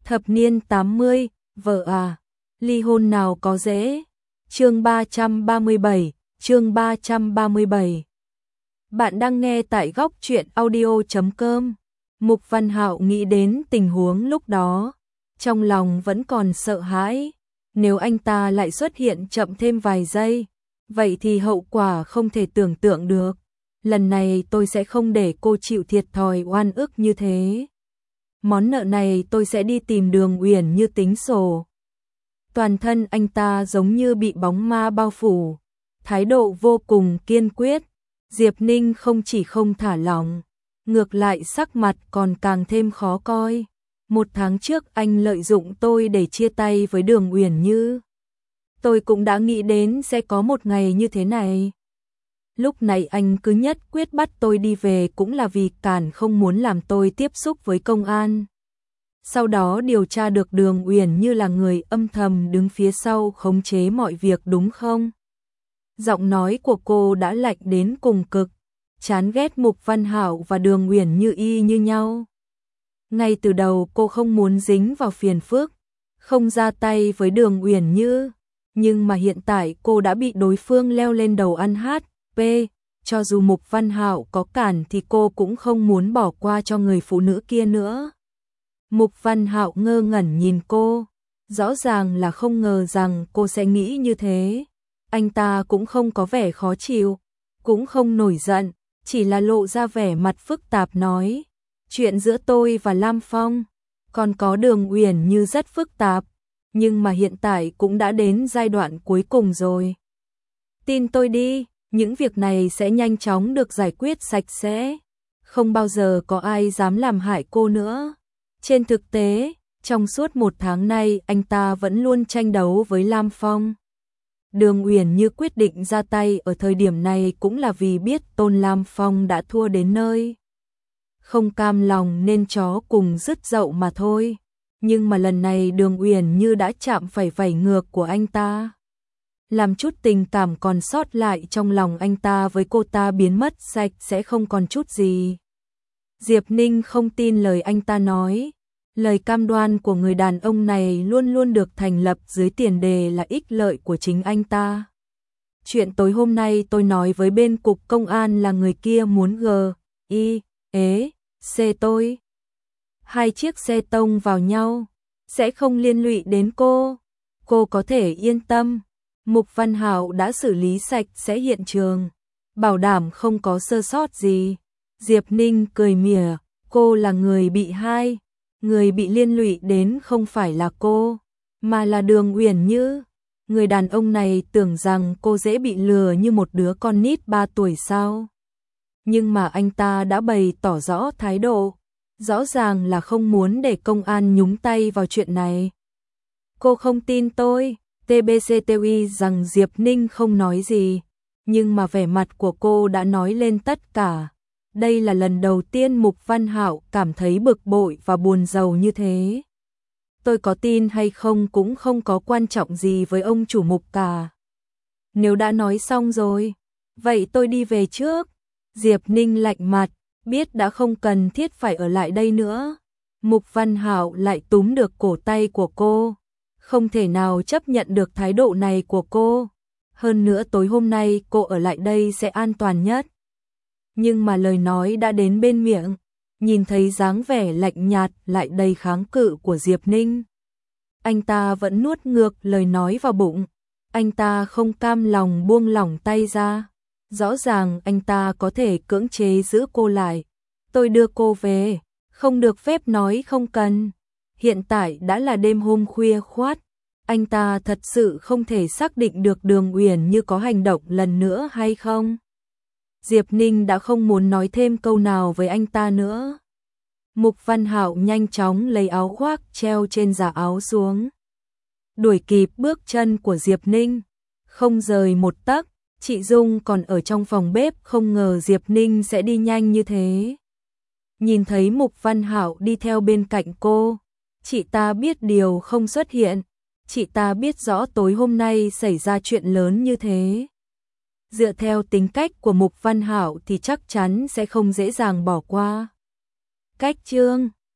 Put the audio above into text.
Thập niên 80, vợ à, ly hôn nào có dễ. Chương 337, chương 337. Bạn đang nghe tại góc truyện audio.com. Mục Văn Hạo nghĩ đến tình huống lúc đó, trong lòng vẫn còn sợ hãi. Nếu anh ta lại xuất hiện chậm thêm vài giây, vậy thì hậu quả không thể tưởng tượng được. Lần này tôi sẽ không để cô chịu thiệt thòi oan ức như thế. Món nợ này tôi sẽ đi tìm Đường Uyển Như tính sổ. Toàn thân anh ta giống như bị bóng ma bao phủ, thái độ vô cùng kiên quyết. Diệp Ninh không chỉ không thả lỏng, ngược lại sắc mặt còn càng thêm khó coi. 1 tháng trước anh lợi dụng tôi để chia tay với Đường Uyển Như. Tôi cũng đã nghĩ đến sẽ có một ngày như thế này. Lúc này anh cứ nhất quyết bắt tôi đi về cũng là vì cản không muốn làm tôi tiếp xúc với công an. Sau đó điều tra được Đường Uyển Như là người âm thầm đứng phía sau khống chế mọi việc đúng không? Giọng nói của cô đã lạnh đến cùng cực, chán ghét Mục Văn Hạo và Đường Uyển Như y như nhau. Ngay từ đầu cô không muốn dính vào phiền phức, không ra tay với Đường Uyển Như, nhưng mà hiện tại cô đã bị đối phương leo lên đầu ăn hát. Cho dù Mục Văn Hạo có cản thì cô cũng không muốn bỏ qua cho người phụ nữ kia nữa. Mục Văn Hạo ngơ ngẩn nhìn cô, rõ ràng là không ngờ rằng cô sẽ nghĩ như thế. Anh ta cũng không có vẻ khó chịu, cũng không nổi giận, chỉ là lộ ra vẻ mặt phức tạp nói, chuyện giữa tôi và Lam Phong, còn có Đường Uyển Như rất phức tạp, nhưng mà hiện tại cũng đã đến giai đoạn cuối cùng rồi. Tin tôi đi, những việc này sẽ nhanh chóng được giải quyết sạch sẽ, không bao giờ có ai dám làm hại cô nữa. Trên thực tế, trong suốt 1 tháng nay anh ta vẫn luôn tranh đấu với Lam Phong. Đường Uyển Như quyết định ra tay ở thời điểm này cũng là vì biết Tôn Lam Phong đã thua đến nơi. Không cam lòng nên chó cùng rứt dậu mà thôi. Nhưng mà lần này Đường Uyển Như đã chạm phải vảy ngược của anh ta. Làm chút tình cảm còn sót lại trong lòng anh ta với cô ta biến mất sạch sẽ không còn chút gì. Diệp Ninh không tin lời anh ta nói. Lời cam đoan của người đàn ông này luôn luôn được thành lập dưới tiền đề là ích lợi của chính anh ta. Chuyện tối hôm nay tôi nói với bên cục công an là người kia muốn C tôi. 2 chiếc xe tông vào nhau, sẽ không liên lụy đến cô. Cô có thể yên tâm. Mục Văn Hạo đã xử lý sạch sẽ hiện trường, bảo đảm không có sơ sót gì. Diệp Ninh cười mỉa, cô là người bị hai. Người bị liên lụy đến không phải là cô, mà là Đường Uyển Như. Người đàn ông này tưởng rằng cô dễ bị lừa như một đứa con nít 3 tuổi sao. Nhưng mà anh ta đã bày tỏ rõ thái độ, rõ ràng là không muốn để công an nhúng tay vào chuyện này. Cô không tin tôi, TBCTUI rằng Diệp Ninh không nói gì, nhưng mà vẻ mặt của cô đã nói lên tất cả. Đây là lần đầu tiên Mục Văn Hạo cảm thấy bực bội và buồn rầu như thế. Tôi có tin hay không cũng không có quan trọng gì với ông chủ Mục cả. Nếu đã nói xong rồi, vậy tôi đi về trước. Diệp Ninh lạnh mặt, biết đã không cần thiết phải ở lại đây nữa. Mục Văn Hạo lại túm được cổ tay của cô. Không thể nào chấp nhận được thái độ này của cô. Hơn nữa tối hôm nay cô ở lại đây sẽ an toàn nhất. Nhưng mà lời nói đã đến bên miệng, nhìn thấy dáng vẻ lạnh nhạt lại đầy kháng cự của Diệp Ninh. Anh ta vẫn nuốt ngược lời nói vào bụng, anh ta không cam lòng buông lỏng tay ra. Rõ ràng anh ta có thể cưỡng chế giữ cô lại. Tôi đưa cô về, không được phép nói không cần. Hiện tại đã là đêm hôm khuya khoắt, anh ta thật sự không thể xác định được Đường Uyển Như có hành động lần nữa hay không. Diệp Ninh đã không muốn nói thêm câu nào với anh ta nữa. Mục Văn Hạo nhanh chóng lấy áo khoác treo trên giả áo xuống, đuổi kịp bước chân của Diệp Ninh, không rời một tấc. Chị Dung còn ở trong phòng bếp không ngờ Diệp Ninh sẽ đi nhanh như thế. Nhìn thấy Mục Văn Hạo đi theo bên cạnh cô, chị ta biết điều không xuất hiện, chị ta biết rõ tối hôm nay xảy ra chuyện lớn như thế. Dựa theo tính cách của Mục Văn Hạo thì chắc chắn sẽ không dễ dàng bỏ qua. Cách chương